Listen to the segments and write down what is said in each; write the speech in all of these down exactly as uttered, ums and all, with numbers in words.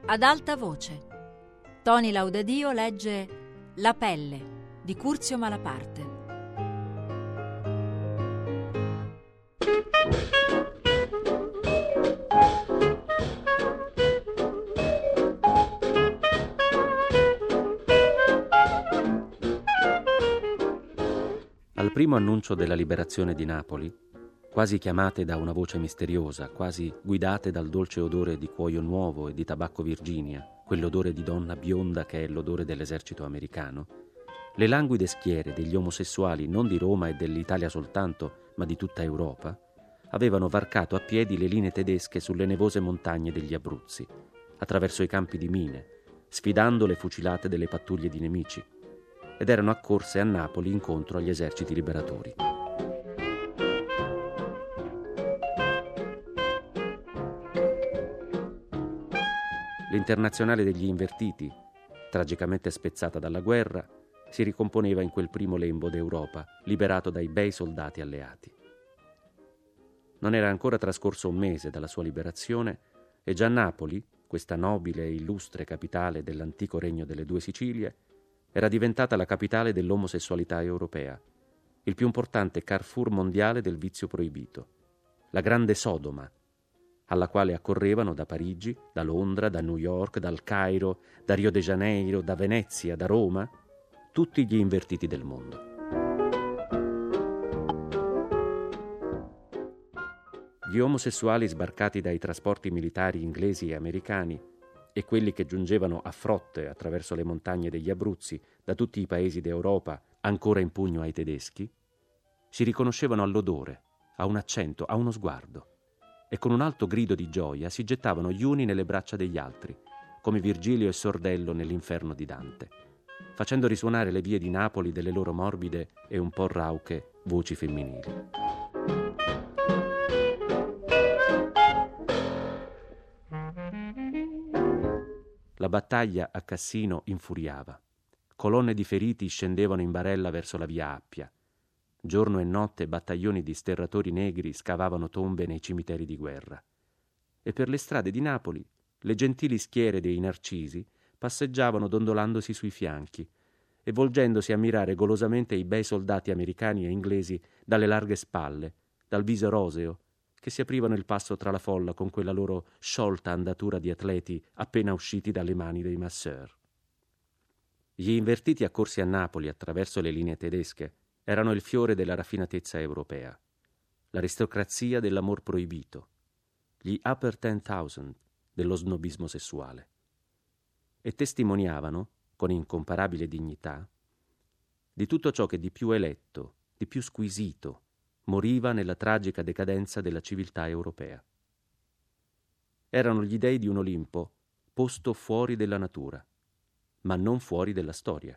Ad alta voce. Toni Laudadio legge La pelle di Curzio Malaparte. Al primo annuncio della liberazione di Napoli, quasi chiamate da una voce misteriosa, quasi guidate dal dolce odore di cuoio nuovo e di tabacco Virginia, quell'odore di donna bionda che è l'odore dell'esercito americano, le languide schiere degli omosessuali non di Roma e dell'Italia soltanto, ma di tutta Europa, avevano varcato a piedi le linee tedesche sulle nevose montagne degli Abruzzi, attraverso i campi di mine, sfidando le fucilate delle pattuglie di nemici, ed erano accorse a Napoli incontro agli eserciti liberatori. L'Internazionale degli Invertiti, tragicamente spezzata dalla guerra, si ricomponeva in quel primo lembo d'Europa, liberato dai bei soldati alleati. Non era ancora trascorso un mese dalla sua liberazione e già Napoli, questa nobile e illustre capitale dell'antico regno delle due Sicilie, era diventata la capitale dell'omosessualità europea, il più importante carrefour mondiale del vizio proibito, la grande Sodoma, alla quale accorrevano da Parigi, da Londra, da New York, dal Cairo, da Rio de Janeiro, da Venezia, da Roma, tutti gli invertiti del mondo. Gli omosessuali sbarcati dai trasporti militari inglesi e americani e quelli che giungevano a frotte attraverso le montagne degli Abruzzi da tutti i paesi d'Europa ancora in pugno ai tedeschi, si riconoscevano all'odore, a un accento, a uno sguardo, e con un alto grido di gioia si gettavano gli uni nelle braccia degli altri, come Virgilio e Sordello nell'Inferno di Dante, facendo risuonare le vie di Napoli delle loro morbide e un po' rauche voci femminili. La battaglia a Cassino infuriava. Colonne di feriti scendevano in barella verso la via Appia. Giorno e notte battaglioni di sterratori negri scavavano tombe nei cimiteri di guerra. E per le strade di Napoli le gentili schiere dei narcisi passeggiavano dondolandosi sui fianchi e volgendosi a mirare golosamente i bei soldati americani e inglesi dalle larghe spalle, dal viso roseo, che si aprivano il passo tra la folla con quella loro sciolta andatura di atleti appena usciti dalle mani dei masseur. Gli invertiti accorsi a Napoli attraverso le linee tedesche erano il fiore della raffinatezza europea, l'aristocrazia dell'amor proibito, gli upper ten thousand dello snobismo sessuale, e testimoniavano, con incomparabile dignità, di tutto ciò che di più eletto, di più squisito, moriva nella tragica decadenza della civiltà europea. Erano gli dei di un Olimpo posto fuori della natura, ma non fuori della storia.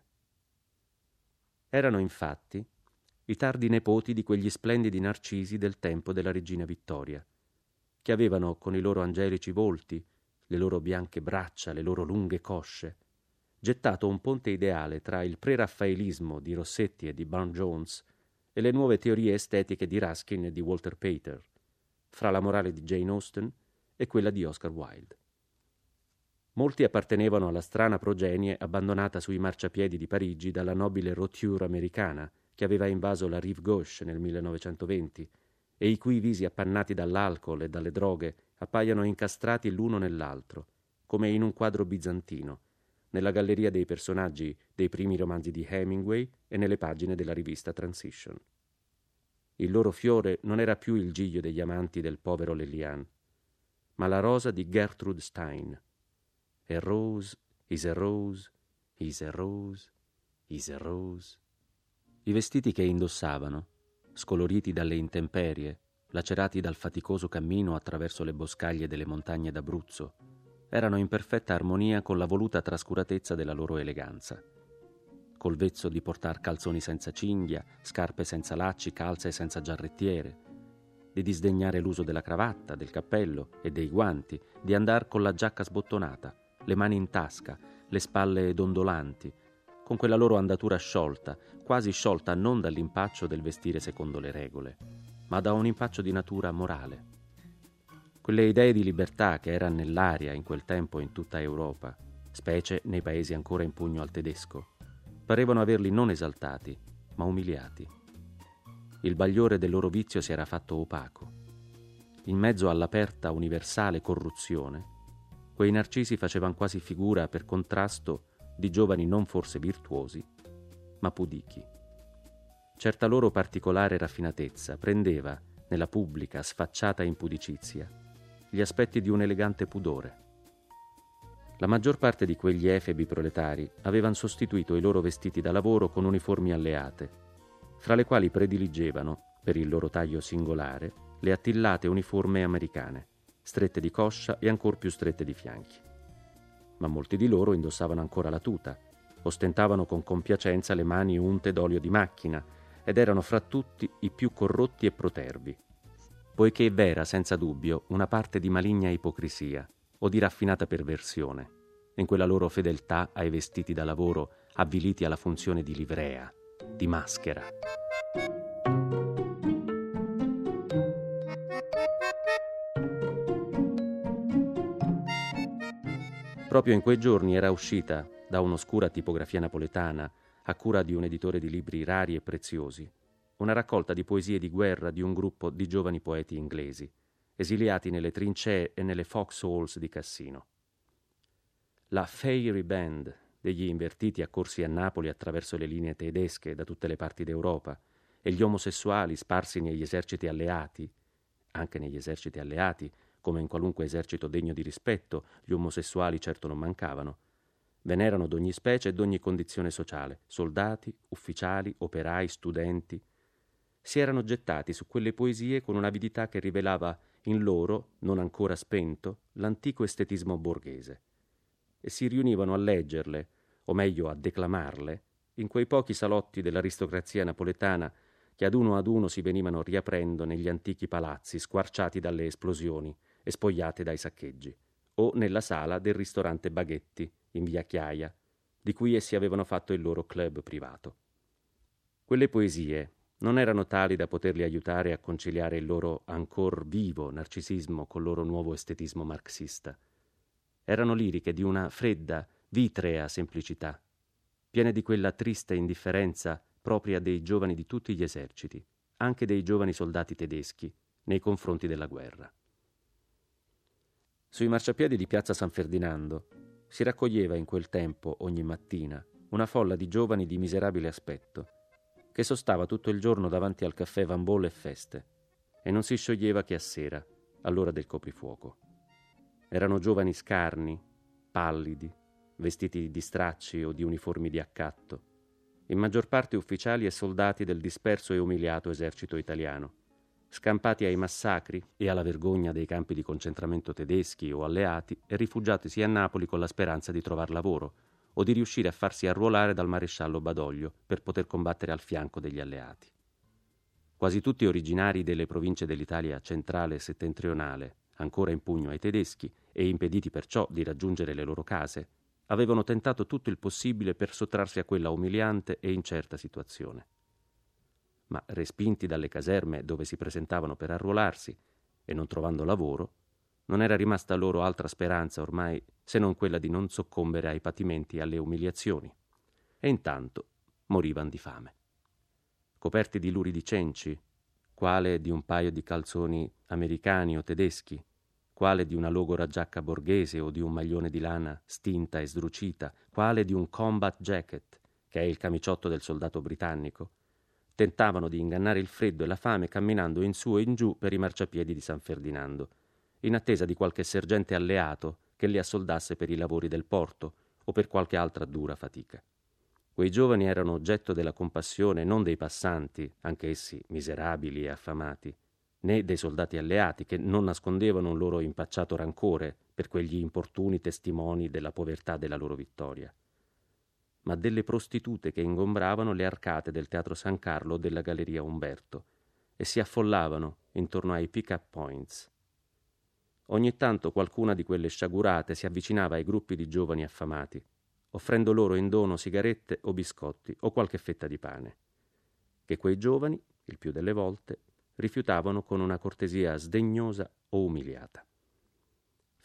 Erano infatti i tardi nipoti di quegli splendidi narcisi del tempo della regina Vittoria, che avevano con i loro angelici volti, le loro bianche braccia, le loro lunghe cosce, gettato un ponte ideale tra il preraffaelismo di Rossetti e di Burne-Jones e le nuove teorie estetiche di Ruskin e di Walter Pater, fra la morale di Jane Austen e quella di Oscar Wilde. Molti appartenevano alla strana progenie abbandonata sui marciapiedi di Parigi dalla nobile roture americana che aveva invaso la Rive Gauche nel millenovecentoventi e i cui visi appannati dall'alcol e dalle droghe appaiono incastrati l'uno nell'altro, come in un quadro bizantino, nella galleria dei personaggi dei primi romanzi di Hemingway e nelle pagine della rivista Transition. Il loro fiore non era più il giglio degli amanti del povero Lelian, ma la rosa di Gertrude Stein. A rose is a rose, is a rose, is a rose. I vestiti che indossavano, scoloriti dalle intemperie, lacerati dal faticoso cammino attraverso le boscaglie delle montagne d'Abruzzo, erano in perfetta armonia con la voluta trascuratezza della loro eleganza. Col vezzo di portar calzoni senza cinghia, scarpe senza lacci, calze senza giarrettiere, di disdegnare l'uso della cravatta, del cappello e dei guanti, di andar con la giacca sbottonata, le mani in tasca, le spalle dondolanti, con quella loro andatura sciolta, quasi sciolta non dall'impaccio del vestire secondo le regole, ma da un impaccio di natura morale. Quelle idee di libertà che erano nell'aria in quel tempo in tutta Europa, specie nei paesi ancora in pugno al tedesco, parevano averli non esaltati, ma umiliati. Il bagliore del loro vizio si era fatto opaco. In mezzo all'aperta universale corruzione, quei narcisi facevano quasi figura per contrasto di giovani non forse virtuosi, ma pudichi. Certa loro particolare raffinatezza prendeva, nella pubblica, sfacciata impudicizia, gli aspetti di un elegante pudore. La maggior parte di quegli efebi proletari avevano sostituito i loro vestiti da lavoro con uniformi alleate, fra le quali prediligevano, per il loro taglio singolare, le attillate uniforme americane, strette di coscia e ancor più strette di fianchi. Ma molti di loro indossavano ancora la tuta, ostentavano con compiacenza le mani unte d'olio di macchina ed erano fra tutti i più corrotti e protervi, poiché v'era senza dubbio una parte di maligna ipocrisia o di raffinata perversione in quella loro fedeltà ai vestiti da lavoro avviliti alla funzione di livrea, di maschera. Proprio in quei giorni era uscita, da un'oscura tipografia napoletana, a cura di un editore di libri rari e preziosi, una raccolta di poesie di guerra di un gruppo di giovani poeti inglesi, esiliati nelle trincee e nelle foxholes di Cassino. La Fairy Band degli invertiti accorsi a Napoli attraverso le linee tedesche da tutte le parti d'Europa e gli omosessuali sparsi negli eserciti alleati, anche negli eserciti alleati, come in qualunque esercito degno di rispetto, gli omosessuali certo non mancavano, ve n'erano d'ogni specie e d'ogni condizione sociale, soldati, ufficiali, operai, studenti. Si erano gettati su quelle poesie con un'avidità che rivelava in loro, non ancora spento, l'antico estetismo borghese, e si riunivano a leggerle, o meglio a declamarle, in quei pochi salotti dell'aristocrazia napoletana che ad uno ad uno si venivano riaprendo negli antichi palazzi squarciati dalle esplosioni e spogliati dai saccheggi, o nella sala del ristorante Baghetti, in via Chiaia, di cui essi avevano fatto il loro club privato. Quelle poesie non erano tali da poterli aiutare a conciliare il loro ancor vivo narcisismo col loro nuovo estetismo marxista. Erano liriche di una fredda, vitrea semplicità, piene di quella triste indifferenza propria dei giovani di tutti gli eserciti, anche dei giovani soldati tedeschi, nei confronti della guerra. Sui marciapiedi di piazza San Ferdinando si raccoglieva in quel tempo, ogni mattina, una folla di giovani di miserabile aspetto, che sostava tutto il giorno davanti al caffè Van Bolle e Feste, e non si scioglieva che a sera, all'ora del coprifuoco. Erano giovani scarni, pallidi, vestiti di stracci o di uniformi di accatto, in maggior parte ufficiali e soldati del disperso e umiliato esercito italiano, scampati ai massacri e alla vergogna dei campi di concentramento tedeschi o alleati e rifugiatisi a Napoli con la speranza di trovar lavoro o di riuscire a farsi arruolare dal maresciallo Badoglio per poter combattere al fianco degli alleati. Quasi tutti originari delle province dell'Italia centrale e settentrionale, ancora in pugno ai tedeschi e impediti perciò di raggiungere le loro case, avevano tentato tutto il possibile per sottrarsi a quella umiliante e incerta situazione. Ma respinti dalle caserme dove si presentavano per arruolarsi e non trovando lavoro, non era rimasta loro altra speranza ormai se non quella di non soccombere ai patimenti e alle umiliazioni, e intanto morivano di fame. Coperti di luridi cenci, quale di un paio di calzoni americani o tedeschi, quale di una logora giacca borghese o di un maglione di lana stinta e sdrucita, quale di un combat jacket, che è il camiciotto del soldato britannico, tentavano di ingannare il freddo e la fame camminando in su e in giù per i marciapiedi di San Ferdinando, in attesa di qualche sergente alleato che li assoldasse per i lavori del porto o per qualche altra dura fatica. Quei giovani erano oggetto della compassione non dei passanti, anch'essi miserabili e affamati, né dei soldati alleati che non nascondevano un loro impacciato rancore per quegli importuni testimoni della povertà della loro vittoria, ma delle prostitute che ingombravano le arcate del Teatro San Carlo o della Galleria Umberto e si affollavano intorno ai pick-up points. Ogni tanto qualcuna di quelle sciagurate si avvicinava ai gruppi di giovani affamati, offrendo loro in dono sigarette o biscotti o qualche fetta di pane, che quei giovani, il più delle volte, rifiutavano con una cortesia sdegnosa o umiliata.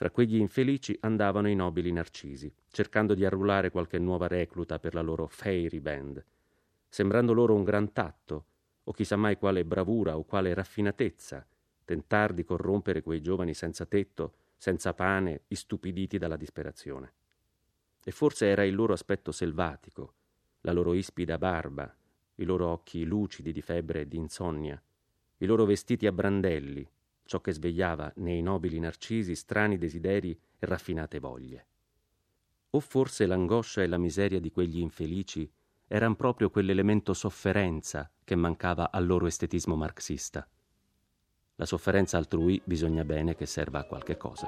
Fra quegli infelici andavano i nobili narcisi, cercando di arruolare qualche nuova recluta per la loro fairy band, sembrando loro un gran tatto, o chissà mai quale bravura o quale raffinatezza, tentar di corrompere quei giovani senza tetto, senza pane, istupiditi dalla disperazione. E forse era il loro aspetto selvatico, la loro ispida barba, i loro occhi lucidi di febbre e di insonnia, i loro vestiti a brandelli, ciò che svegliava nei nobili narcisi strani desideri e raffinate voglie. O forse l'angoscia e la miseria di quegli infelici eran proprio quell'elemento sofferenza che mancava al loro estetismo marxista. La sofferenza altrui bisogna bene che serva a qualche cosa.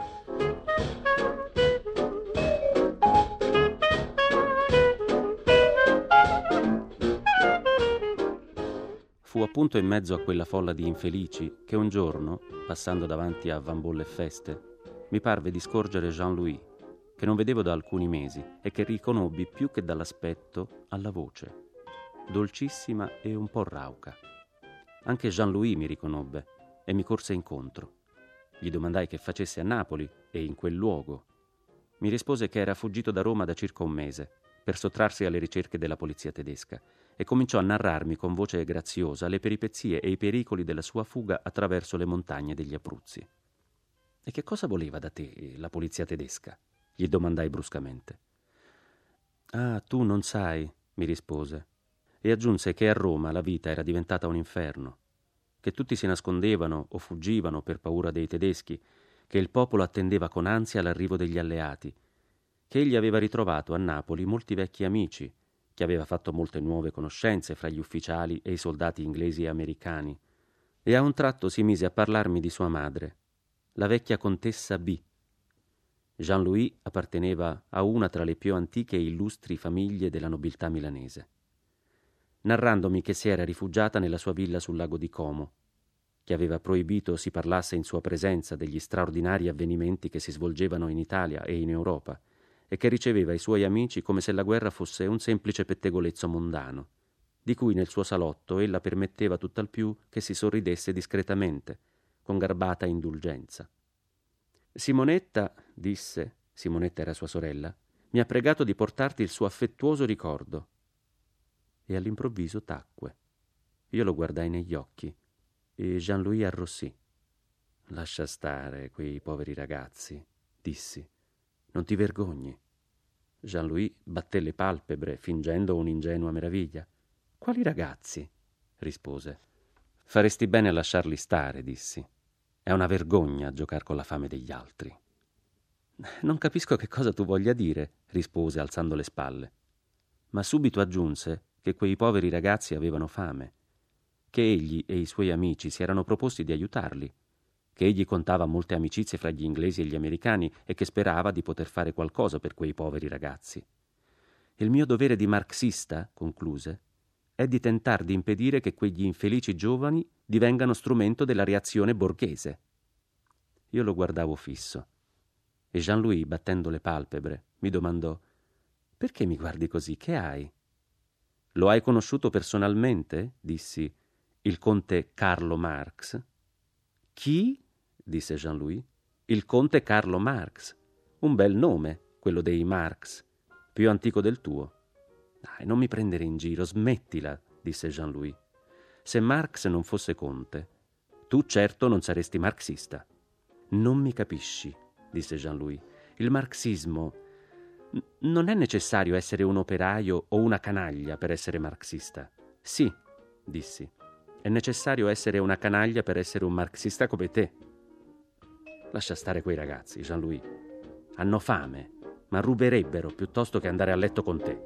Fu appunto in mezzo a quella folla di infelici che un giorno, passando davanti a Van Bolle Feste, mi parve di scorgere Jean-Louis, che non vedevo da alcuni mesi e che riconobbi più che dall'aspetto alla voce, dolcissima e un po' rauca. Anche Jean-Louis mi riconobbe e mi corse incontro. Gli domandai che facesse a Napoli e in quel luogo. Mi rispose che era fuggito da Roma da circa un mese per sottrarsi alle ricerche della polizia tedesca e cominciò a narrarmi con voce graziosa le peripezie e i pericoli della sua fuga attraverso le montagne degli Abruzzi. «E che cosa voleva da te la polizia tedesca?» gli domandai bruscamente. «Ah, tu non sai», mi rispose, e aggiunse che a Roma la vita era diventata un inferno, che tutti si nascondevano o fuggivano per paura dei tedeschi, che il popolo attendeva con ansia l'arrivo degli alleati, che egli aveva ritrovato a Napoli molti vecchi amici, che aveva fatto molte nuove conoscenze fra gli ufficiali e i soldati inglesi e americani, e a un tratto si mise a parlarmi di sua madre, la vecchia contessa B. Jean-Louis apparteneva a una tra le più antiche e illustri famiglie della nobiltà milanese, narrandomi che si era rifugiata nella sua villa sul lago di Como, che aveva proibito si parlasse in sua presenza degli straordinari avvenimenti che si svolgevano in Italia e in Europa, e che riceveva i suoi amici come se la guerra fosse un semplice pettegolezzo mondano, di cui nel suo salotto ella permetteva tutt'al più che si sorridesse discretamente, con garbata indulgenza. «Simonetta», disse, Simonetta era sua sorella, «mi ha pregato di portarti il suo affettuoso ricordo». E all'improvviso tacque. Io lo guardai negli occhi e Jean-Louis arrossì. «Lascia stare quei poveri ragazzi», dissi. «Non ti vergogni?» Jean-Louis batté le palpebre, fingendo un'ingenua meraviglia. «Quali ragazzi?» rispose. «Faresti bene a lasciarli stare», dissi. «È una vergogna giocar con la fame degli altri». «Non capisco che cosa tu voglia dire», rispose alzando le spalle. Ma subito aggiunse che quei poveri ragazzi avevano fame, che egli e i suoi amici si erano proposti di aiutarli, che egli contava molte amicizie fra gli inglesi e gli americani e che sperava di poter fare qualcosa per quei poveri ragazzi. «Il mio dovere di marxista», concluse, «è di tentar di impedire che quegli infelici giovani divengano strumento della reazione borghese». Io lo guardavo fisso e Jean-Louis, battendo le palpebre, mi domandò: «Perché mi guardi così? Che hai?» «Lo hai conosciuto personalmente?» dissi. «Il conte Carlo Marx?» «Chi?» disse Jean-Louis. «Il conte Carlo Marx. Un bel nome, quello dei Marx, più antico del tuo». «Dai, non mi prendere in giro, smettila», disse Jean-Louis. «Se Marx non fosse conte, tu certo non saresti marxista». «Non mi capisci», disse Jean-Louis. «Il marxismo... Non è necessario essere un operaio o una canaglia per essere marxista». «Sì», dissi. «È necessario essere una canaglia per essere un marxista come te». «Lascia stare quei ragazzi, Jean-Louis. Hanno fame, ma ruberebbero piuttosto che andare a letto con te».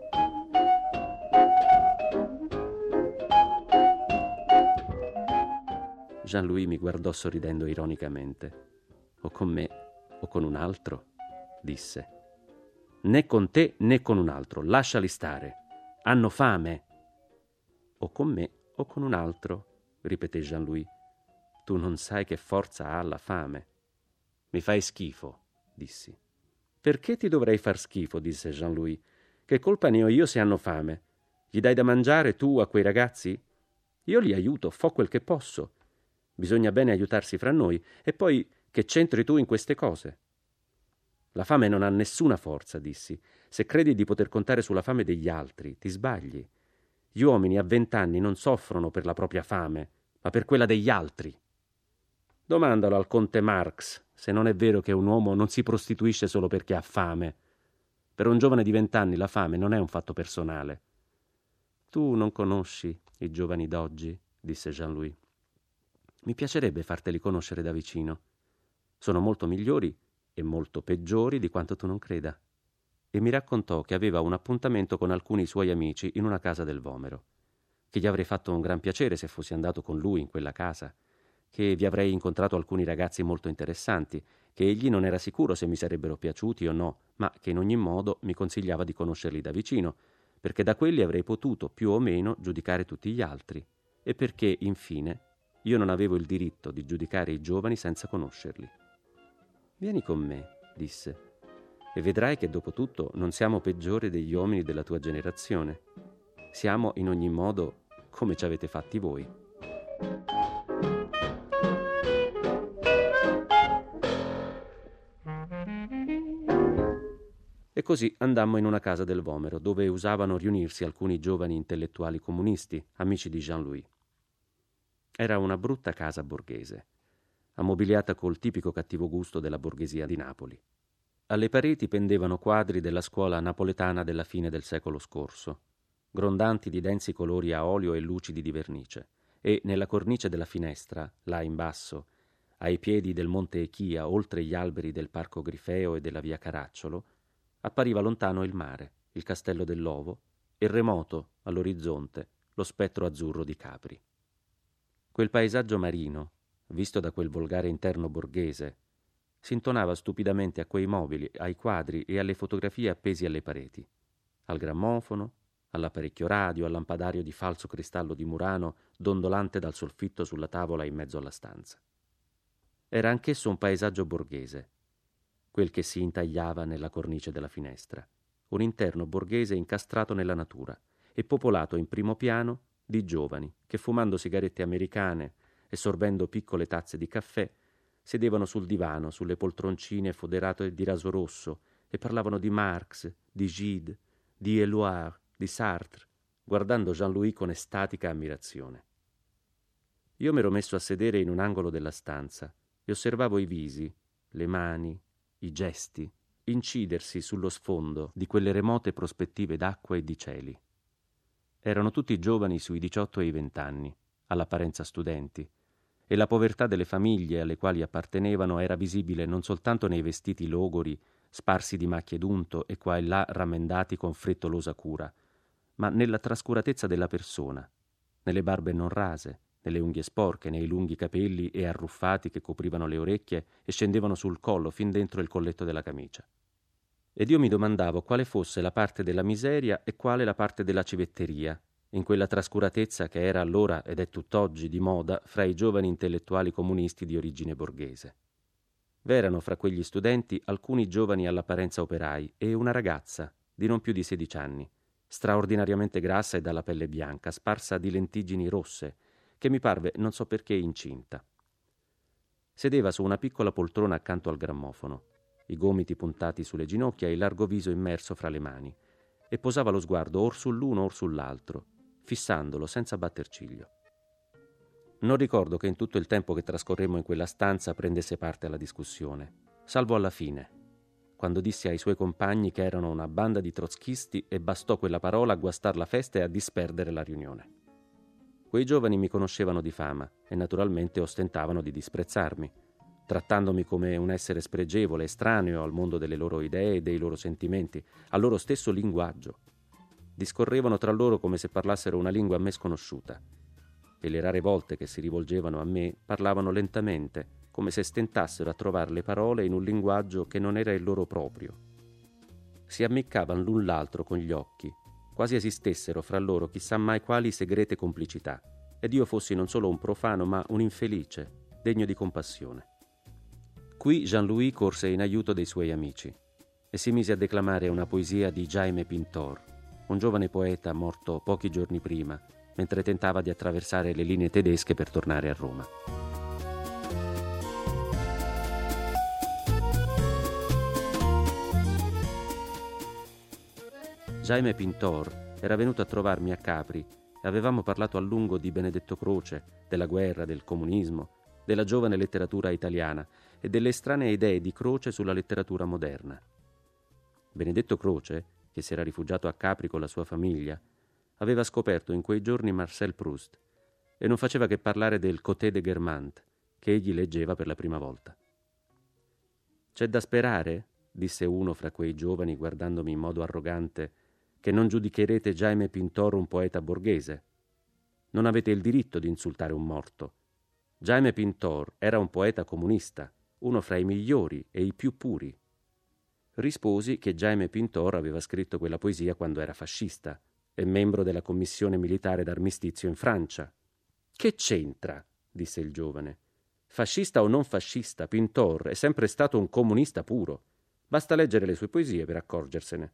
Jean-Louis mi guardò sorridendo ironicamente. «O con me o con un altro», disse. «Né con te né con un altro, lasciali stare. Hanno fame». «O con me o con un altro», ripeté Jean-Louis. «Tu non sai che forza ha la fame». «Mi fai schifo», dissi. «Perché ti dovrei far schifo?» disse Jean-Louis. «Che colpa ne ho io se hanno fame? Gli dai da mangiare tu a quei ragazzi? Io li aiuto, fo quel che posso. Bisogna bene aiutarsi fra noi. E poi che c'entri tu in queste cose?» La fame non ha nessuna forza, dissi. Se credi di poter contare sulla fame degli altri, ti sbagli. Gli uomini a vent'anni non soffrono per la propria fame, ma per quella degli altri. Domandalo al conte Marx se non è vero che un uomo non si prostituisce solo perché ha fame. Per un giovane di vent'anni la fame non è un fatto personale. Tu non conosci i giovani d'oggi, disse Jean-Louis. Mi piacerebbe farteli conoscere da vicino. Sono molto migliori e molto peggiori di quanto tu non creda. E mi raccontò che aveva un appuntamento con alcuni suoi amici in una casa del Vomero, che gli avrei fatto un gran piacere se fossi andato con lui in quella casa, che vi avrei incontrato alcuni ragazzi molto interessanti, che egli non era sicuro se mi sarebbero piaciuti o no, ma che in ogni modo mi consigliava di conoscerli da vicino, perché da quelli avrei potuto più o meno giudicare tutti gli altri, e perché, infine, io non avevo il diritto di giudicare i giovani senza conoscerli. Vieni con me, disse, e vedrai che dopo tutto non siamo peggiori degli uomini della tua generazione. Siamo in ogni modo come ci avete fatti voi. E così andammo in una casa del Vomero, dove usavano riunirsi alcuni giovani intellettuali comunisti, amici di Jean-Louis. Era una brutta casa borghese, ammobiliata col tipico cattivo gusto della borghesia di Napoli. Alle pareti pendevano quadri della scuola napoletana della fine del secolo scorso, grondanti di densi colori a olio e lucidi di vernice, e nella cornice della finestra, là in basso, ai piedi del monte Echia, oltre gli alberi del parco Grifeo e della via Caracciolo, appariva lontano il mare, il castello dell'Ovo, e remoto, all'orizzonte, lo spettro azzurro di Capri. Quel paesaggio marino, visto da quel volgare interno borghese, si intonava stupidamente a quei mobili, ai quadri e alle fotografie appesi alle pareti, al grammofono, all'apparecchio radio, al lampadario di falso cristallo di Murano dondolante dal soffitto sulla tavola in mezzo alla stanza. Era anch'esso un paesaggio borghese, quel che si intagliava nella cornice della finestra, un interno borghese incastrato nella natura e popolato in primo piano di giovani che, fumando sigarette americane e sorbendo piccole tazze di caffè, sedevano sul divano, sulle poltroncine foderate di raso rosso e parlavano di Marx, di Gide, di Éluard, di Sartre, guardando Jean-Louis con estatica ammirazione. Io m'ero messo a sedere in un angolo della stanza e osservavo i visi, le mani, i gesti, incidersi sullo sfondo di quelle remote prospettive d'acqua e di cieli. Erano tutti giovani sui diciotto e i vent'anni, all'apparenza studenti, e la povertà delle famiglie alle quali appartenevano era visibile non soltanto nei vestiti logori, sparsi di macchie d'unto e qua e là rammendati con frettolosa cura, ma nella trascuratezza della persona, nelle barbe non rase, nelle unghie sporche, nei lunghi capelli e arruffati che coprivano le orecchie e scendevano sul collo fin dentro il colletto della camicia. Ed io mi domandavo quale fosse la parte della miseria e quale la parte della civetteria, in quella trascuratezza che era allora ed è tutt'oggi di moda fra i giovani intellettuali comunisti di origine borghese. V'erano fra quegli studenti alcuni giovani all'apparenza operai e una ragazza di non più di sedici anni, straordinariamente grassa e dalla pelle bianca, sparsa di lentiggini rosse, che mi parve non so perché incinta. Sedeva su una piccola poltrona accanto al grammofono, i gomiti puntati sulle ginocchia e il largo viso immerso fra le mani, e posava lo sguardo or sull'uno or sull'altro, fissandolo senza batter ciglio. Non ricordo che in tutto il tempo che trascorremmo in quella stanza prendesse parte alla discussione, salvo alla fine, quando disse ai suoi compagni che erano una banda di trotskisti e bastò quella parola a guastar la festa e a disperdere la riunione. Quei giovani mi conoscevano di fama e naturalmente ostentavano di disprezzarmi, trattandomi come un essere spregevole, estraneo al mondo delle loro idee e dei loro sentimenti, al loro stesso linguaggio. Discorrevano tra loro come se parlassero una lingua a me sconosciuta, e le rare volte che si rivolgevano a me parlavano lentamente, come se stentassero a trovare le parole in un linguaggio che non era il loro proprio. Si ammiccavano l'un l'altro con gli occhi, quasi esistessero fra loro chissà mai quali segrete complicità, ed io fossi non solo un profano ma un infelice, degno di compassione. Qui Jean-Louis corse in aiuto dei suoi amici e si mise a declamare una poesia di Jaime Pintor, un giovane poeta morto pochi giorni prima, mentre tentava di attraversare le linee tedesche per tornare a Roma. Jaime Pintor era venuto a trovarmi a Capri e avevamo parlato a lungo di Benedetto Croce, della guerra, del comunismo, della giovane letteratura italiana e delle estranee idee di Croce sulla letteratura moderna. Benedetto Croce, che si era rifugiato a Capri con la sua famiglia, aveva scoperto in quei giorni Marcel Proust e non faceva che parlare del Côté de Guermantes, che egli leggeva per la prima volta. «C'è da sperare», disse uno fra quei giovani guardandomi in modo arrogante, «che non giudicherete Jaime Pintor un poeta borghese. Non avete il diritto di insultare un morto. Jaime Pintor era un poeta comunista, uno fra i migliori e i più puri». Risposi che Jaime Pintor aveva scritto quella poesia quando era fascista e membro della commissione militare d'armistizio in Francia. «Che c'entra?» disse il giovane. «Fascista o non fascista, Pintor è sempre stato un comunista puro. Basta leggere le sue poesie per accorgersene».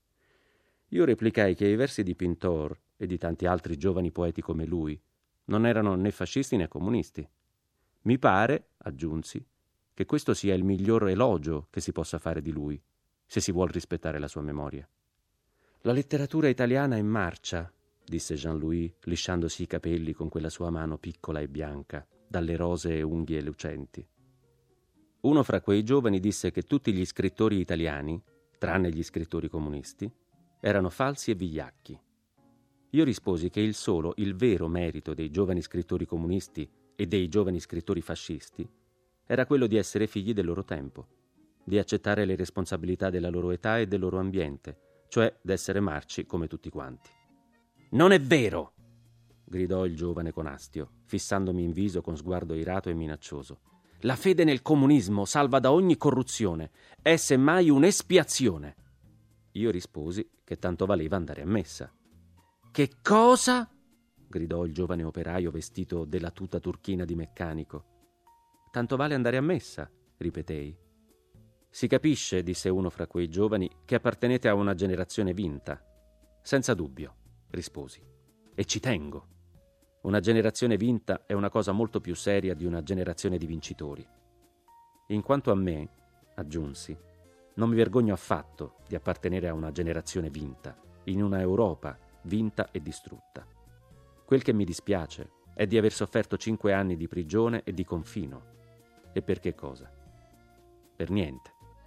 Io replicai che i versi di Pintor e di tanti altri giovani poeti come lui non erano né fascisti né comunisti. «Mi pare», aggiunsi, «che questo sia il miglior elogio che si possa fare di lui, se si vuol rispettare la sua memoria». «La letteratura italiana è in marcia», disse Jean-Louis, lisciandosi i capelli con quella sua mano piccola e bianca, dalle rosee unghie lucenti. Uno fra quei giovani disse che tutti gli scrittori italiani, tranne gli scrittori comunisti, erano falsi e vigliacchi. Io risposi che il solo, il vero merito dei giovani scrittori comunisti e dei giovani scrittori fascisti era quello di essere figli del loro tempo, di accettare le responsabilità della loro età e del loro ambiente, cioè d'essere marci come tutti quanti. «Non è vero!» gridò il giovane con astio, fissandomi in viso con sguardo irato e minaccioso. «La fede nel comunismo salva da ogni corruzione, è semmai un'espiazione». Io risposi che tanto valeva andare a messa. «Che cosa?» gridò il giovane operaio vestito della tuta turchina di meccanico. «Tanto vale andare a messa», ripetei. «Si capisce», disse uno fra quei giovani, «che appartenete a una generazione vinta». «Senza dubbio», risposi, «e ci tengo. Una generazione vinta è una cosa molto più seria di una generazione di vincitori. In quanto a me», aggiunsi, «non mi vergogno affatto di appartenere a una generazione vinta, in una Europa vinta e distrutta. Quel che mi dispiace è di aver sofferto cinque anni di prigione e di confino. E per che cosa? Per niente.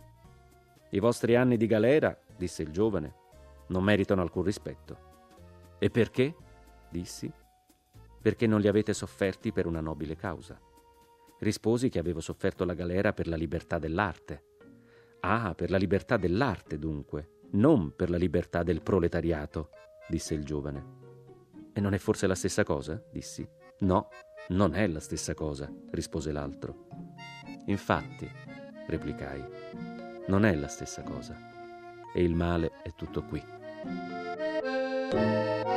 I vostri anni di galera», disse il giovane, «non meritano alcun rispetto». «E perché?» dissi. «Perché non li avete sofferti per una nobile causa». Risposi che avevo sofferto la galera per la libertà dell'arte. «Ah, per la libertà dell'arte dunque, non per la libertà del proletariato», disse il giovane. «E non è forse la stessa cosa?» dissi. «No, non è la stessa cosa», rispose l'altro. «Infatti», replicai, «non è la stessa cosa. E il male è tutto qui».